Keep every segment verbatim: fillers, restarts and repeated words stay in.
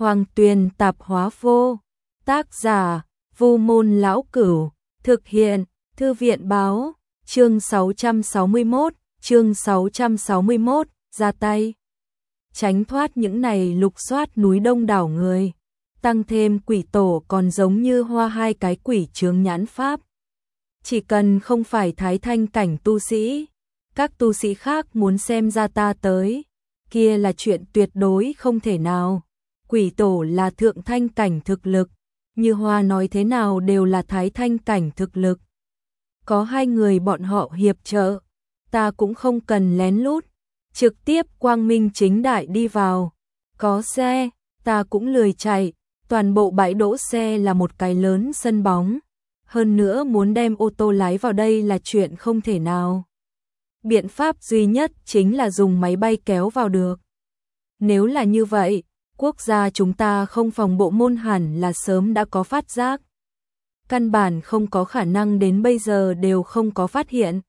Hoàng Tuyền Tạp Hóa Vô. Tác giả Vu Môn Lão Cửu. Thực hiện Thư viện Báo. Chương sáu trăm sáu mươi mốt, chương sáu trăm sáu mươi mốt, ra tay. Tránh thoát những này lục soát núi đông đảo người. Tăng thêm quỷ tổ còn giống như hoa hai cái quỷ chướng nhãn pháp. Chỉ cần không phải thái thanh cảnh tu sĩ, các tu sĩ khác muốn xem ra ta tới, kia là chuyện tuyệt đối không thể nào. Quỷ tổ là thượng thanh cảnh thực lực, như hoa nói thế nào đều là thái thanh cảnh thực lực. Có hai người bọn họ hiệp trợ, ta cũng không cần lén lút, trực tiếp quang minh chính đại đi vào. Có xe, ta cũng lười chạy, toàn bộ bãi đỗ xe là một cái lớn sân bóng. Hơn nữa muốn đem ô tô lái vào đây là chuyện không thể nào. Biện pháp duy nhất chính là dùng máy bay kéo vào được. Nếu là như vậy, quốc gia chúng ta không phòng bộ môn hẳn là sớm đã có phát giác. Căn bản không có khả năng đến bây giờ đều không có phát hiện.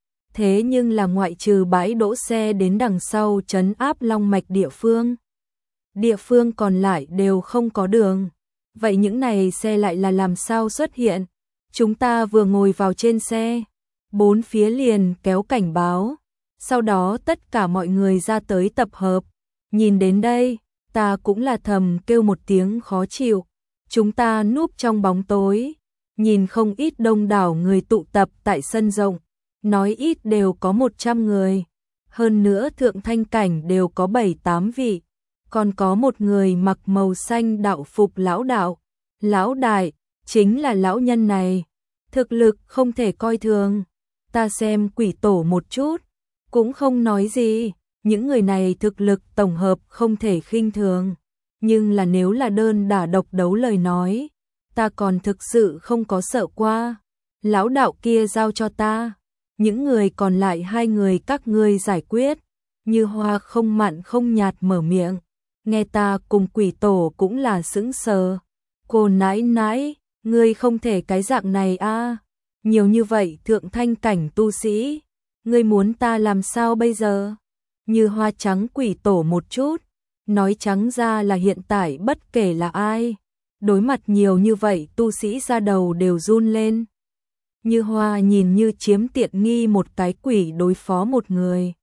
Thế nhưng là ngoại trừ bãi đỗ xe đến đằng sau trấn áp long mạch địa phương. Địa phương còn lại đều không có đường. Vậy những này xe lại là làm sao xuất hiện? Chúng ta vừa ngồi vào trên xe, bốn phía liền kéo cảnh báo. Sau đó tất cả mọi người ra tới tập hợp. Nhìn đến đây, ta cũng là thầm kêu một tiếng khó chịu. Chúng ta núp trong bóng tối, nhìn không ít đông đảo người tụ tập tại sân rộng, nói ít đều có một trăm người. Hơn nữa thượng thanh cảnh đều có bảy tám vị, còn có một người mặc màu xanh đạo phục lão đạo, lão đại, chính là lão nhân này. Thực lực không thể coi thường. Ta xem quỷ tổ một chút, cũng không nói gì. Những người này thực lực tổng hợp không thể khinh thường. Nhưng là nếu là đơn đả độc đấu lời nói, ta còn thực sự không có sợ qua. Lão đạo kia giao cho ta. Những người còn lại hai người các ngươi giải quyết. Như hoa không mặn không nhạt mở miệng. Nghe ta cùng quỷ tổ cũng là sững sờ. Cô nãi nãi, ngươi không thể cái dạng này a. À. Nhiều như vậy thượng thanh cảnh tu sĩ, ngươi muốn ta làm sao bây giờ? Như hoa trắng quỷ tổ một chút, nói trắng ra là hiện tại bất kể là ai, đối mặt nhiều như vậy tu sĩ ra đầu đều run lên. Như hoa nhìn như chiếm tiện nghi một cái quỷ đối phó một người.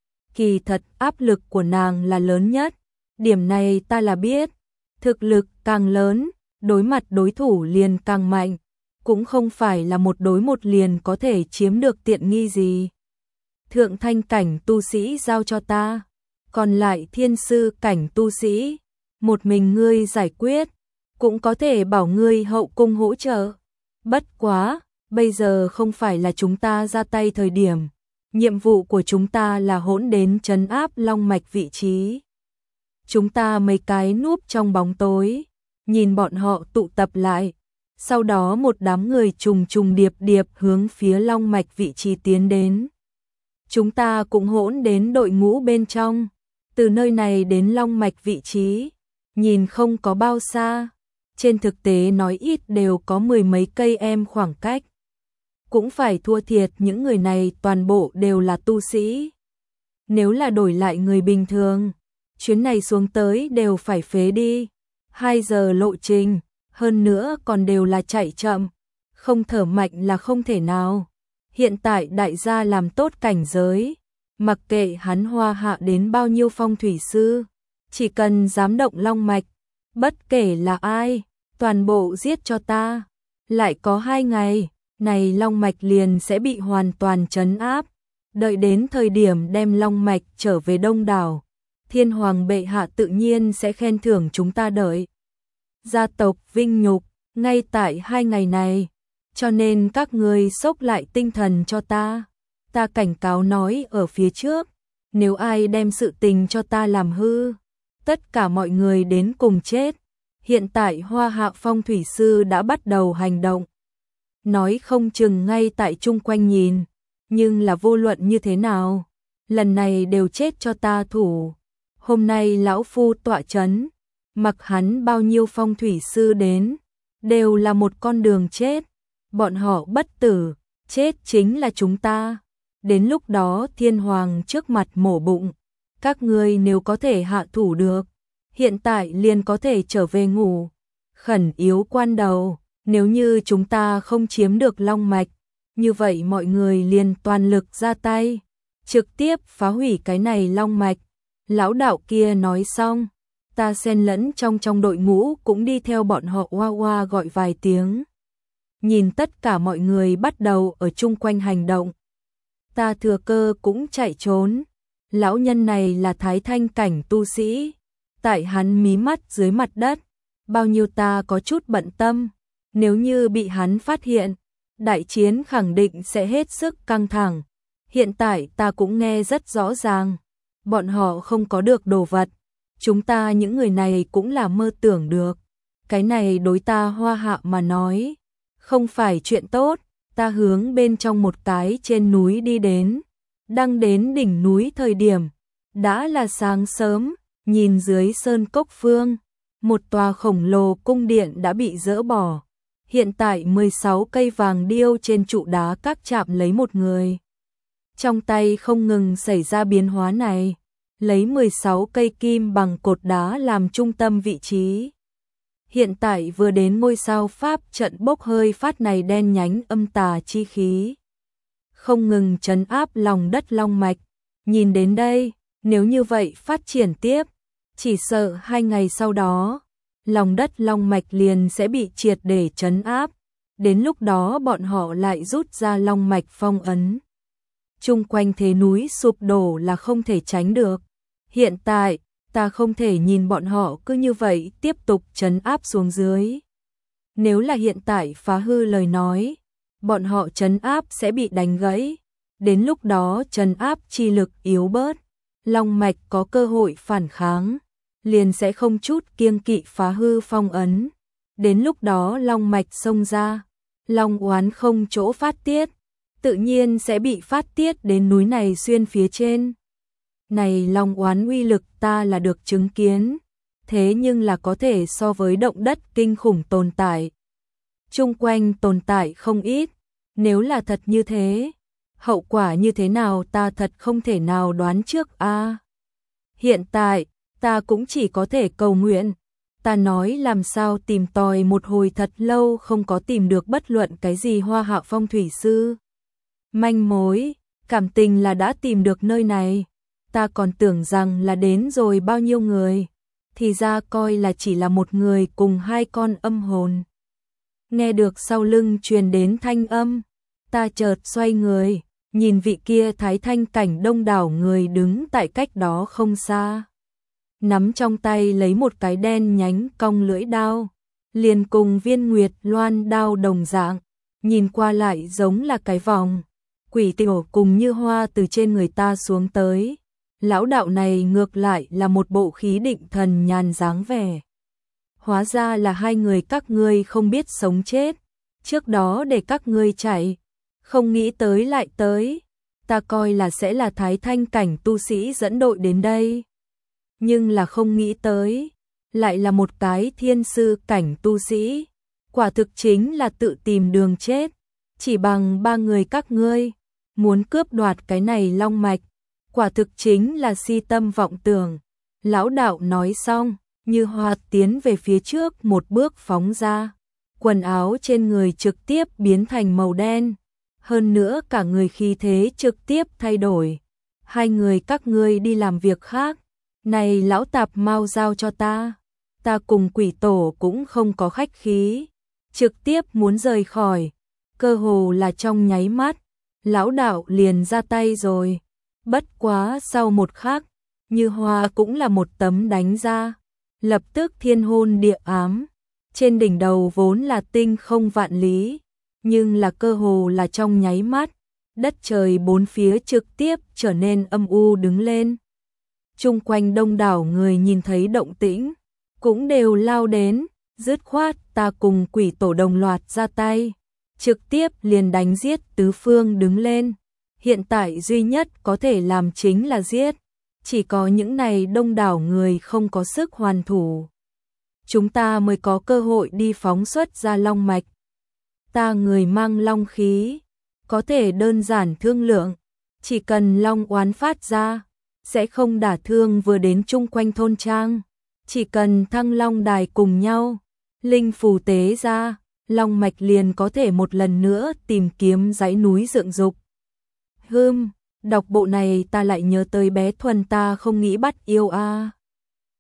Kỳ thật áp lực của nàng là lớn nhất, điểm này ta là biết, thực lực càng lớn, đối mặt đối thủ liền càng mạnh, cũng không phải là một đối một liền có thể chiếm được tiện nghi gì. Thượng thanh cảnh tu sĩ giao cho ta, còn lại thiên sư cảnh tu sĩ, một mình ngươi giải quyết, cũng có thể bảo ngươi hậu cung hỗ trợ. Bất quá, bây giờ không phải là chúng ta ra tay thời điểm, nhiệm vụ của chúng ta là hỗn đến trấn áp long mạch vị trí. Chúng ta mấy cái núp trong bóng tối, nhìn bọn họ tụ tập lại, sau đó một đám người trùng trùng điệp điệp hướng phía long mạch vị trí tiến đến. Chúng ta cũng hỗn đến đội ngũ bên trong, từ nơi này đến long mạch vị trí, nhìn không có bao xa, trên thực tế nói ít đều có mười mấy cây em khoảng cách. Cũng phải thua thiệt những người này toàn bộ đều là tu sĩ. Nếu là đổi lại người bình thường, chuyến này xuống tới đều phải phế đi, hai giờ lộ trình, hơn nữa còn đều là chạy chậm, không thở mạnh là không thể nào. Hiện tại đại gia làm tốt cảnh giới, mặc kệ hắn hoa hạ đến bao nhiêu phong thủy sư, chỉ cần dám động long mạch, bất kể là ai, toàn bộ giết cho ta. Lại có hai ngày, này long mạch liền sẽ bị hoàn toàn trấn áp, đợi đến thời điểm đem long mạch trở về đông đảo, thiên hoàng bệ hạ tự nhiên sẽ khen thưởng chúng ta đợi. Gia tộc vinh nhục, ngay tại hai ngày này. Cho nên các ngươi xốc lại tinh thần cho ta. Ta cảnh cáo nói ở phía trước, nếu ai đem sự tình cho ta làm hư, tất cả mọi người đến cùng chết. Hiện tại hoa hạ phong thủy sư đã bắt đầu hành động. Nói không chừng ngay tại chung quanh nhìn, nhưng là vô luận như thế nào, lần này đều chết cho ta thủ. Hôm nay lão phu tọa chấn, mặc hắn bao nhiêu phong thủy sư đến, đều là một con đường chết. Bọn họ bất tử, chết chính là chúng ta. Đến lúc đó thiên hoàng trước mặt mổ bụng, các ngươi nếu có thể hạ thủ được, hiện tại liền có thể trở về ngủ. Khẩn yếu quan đầu, nếu như chúng ta không chiếm được long mạch, như vậy mọi người liền toàn lực ra tay, trực tiếp phá hủy cái này long mạch. Lão đạo kia nói xong, ta xen lẫn trong trong đội ngũ cũng đi theo bọn họ oa oa gọi vài tiếng. Nhìn tất cả mọi người bắt đầu ở chung quanh hành động. Ta thừa cơ cũng chạy trốn. Lão nhân này là thái thanh cảnh tu sĩ. Tại hắn mí mắt dưới mặt đất, bao nhiêu ta có chút bận tâm. Nếu như bị hắn phát hiện, đại chiến khẳng định sẽ hết sức căng thẳng. Hiện tại ta cũng nghe rất rõ ràng. Bọn họ không có được đồ vật. Chúng ta những người này cũng là mơ tưởng được. Cái này đối ta Hoa Hạ mà nói, không phải chuyện tốt. Ta hướng bên trong một cái trên núi đi đến. Đang đến đỉnh núi thời điểm, đã là sáng sớm, nhìn dưới sơn cốc phương, một tòa khổng lồ cung điện đã bị dỡ bỏ. Hiện tại mười sáu cây vàng điêu trên trụ đá các chạm lấy một người. Trong tay không ngừng xảy ra biến hóa này, lấy mười sáu cây kim bằng cột đá làm trung tâm vị trí. Hiện tại vừa đến ngôi sao pháp trận bốc hơi phát này đen nhánh âm tà chi khí. Không ngừng trấn áp lòng đất long mạch. Nhìn đến đây, nếu như vậy phát triển tiếp, chỉ sợ hai ngày sau đó, lòng đất long mạch liền sẽ bị triệt để trấn áp. Đến lúc đó bọn họ lại rút ra long mạch phong ấn. Chung quanh thế núi sụp đổ là không thể tránh được. Hiện tại, ta không thể nhìn bọn họ cứ như vậy tiếp tục trấn áp xuống dưới. Nếu là hiện tại phá hư lời nói, bọn họ trấn áp sẽ bị đánh gãy. Đến lúc đó trấn áp chi lực yếu bớt, long mạch có cơ hội phản kháng, liền sẽ không chút kiêng kỵ phá hư phong ấn. Đến lúc đó long mạch xông ra, long oán không chỗ phát tiết, tự nhiên sẽ bị phát tiết đến núi này xuyên phía trên. Này long oán uy lực ta là được chứng kiến, thế nhưng là có thể so với động đất kinh khủng tồn tại. Chung quanh tồn tại không ít, nếu là thật như thế, hậu quả như thế nào ta thật không thể nào đoán trước a. À, hiện tại, ta cũng chỉ có thể cầu nguyện. Ta nói làm sao tìm tòi một hồi thật lâu không có tìm được bất luận cái gì Hoa Hạ phong thủy sư. Manh mối, cảm tình là đã tìm được nơi này. Ta còn tưởng rằng là đến rồi bao nhiêu người, thì ra coi là chỉ là một người cùng hai con âm hồn. Nghe được sau lưng truyền đến thanh âm, ta chợt xoay người, nhìn vị kia thái thanh cảnh đông đảo người đứng tại cách đó không xa. Nắm trong tay lấy một cái đen nhánh cong lưỡi đao, liền cùng viên nguyệt loan đao đồng dạng, nhìn qua lại giống là cái vòng. Quỷ tiểu cùng như hoa từ trên người ta xuống tới. Lão đạo này ngược lại là một bộ khí định thần nhàn dáng vẻ. Hóa ra là hai người các ngươi không biết sống chết. Trước đó để các ngươi chạy, không nghĩ tới lại tới. Ta coi là sẽ là thái thanh cảnh tu sĩ dẫn đội đến đây. Nhưng là không nghĩ tới, lại là một cái thiên sư cảnh tu sĩ. Quả thực chính là tự tìm đường chết. Chỉ bằng ba người các ngươi, muốn cướp đoạt cái này long mạch. Quả thực chính là si tâm vọng tưởng. Lão đạo nói xong, như hoa tiến về phía trước một bước phóng ra. Quần áo trên người trực tiếp biến thành màu đen. Hơn nữa cả người khí thế trực tiếp thay đổi. Hai người các ngươi đi làm việc khác. Này lão tạp mau giao cho ta. Ta cùng quỷ tổ cũng không có khách khí. Trực tiếp muốn rời khỏi. Cơ hồ là trong nháy mắt. Lão đạo liền ra tay rồi. Bất quá sau một khắc, như hoa cũng là một tấm đánh ra, lập tức thiên hôn địa ám. Trên đỉnh đầu vốn là tinh không vạn lý, nhưng là cơ hồ là trong nháy mắt, đất trời bốn phía trực tiếp trở nên âm u đứng lên. Chung quanh đông đảo người nhìn thấy động tĩnh, cũng đều lao đến, dứt khoát ta cùng quỷ tổ đồng loạt ra tay, trực tiếp liền đánh giết tứ phương đứng lên. Hiện tại duy nhất có thể làm chính là giết, chỉ có những này đông đảo người không có sức hoàn thủ. Chúng ta mới có cơ hội đi phóng xuất ra long mạch. Ta người mang long khí, có thể đơn giản thương lượng, chỉ cần long oán phát ra, sẽ không đả thương vừa đến chung quanh thôn trang. Chỉ cần thăng long đài cùng nhau, linh phù tế ra, long mạch liền có thể một lần nữa tìm kiếm dãy núi dựng dục. Hừm, đọc bộ này ta lại nhớ tới bé Thuần ta không nghĩ bắt yêu a. À.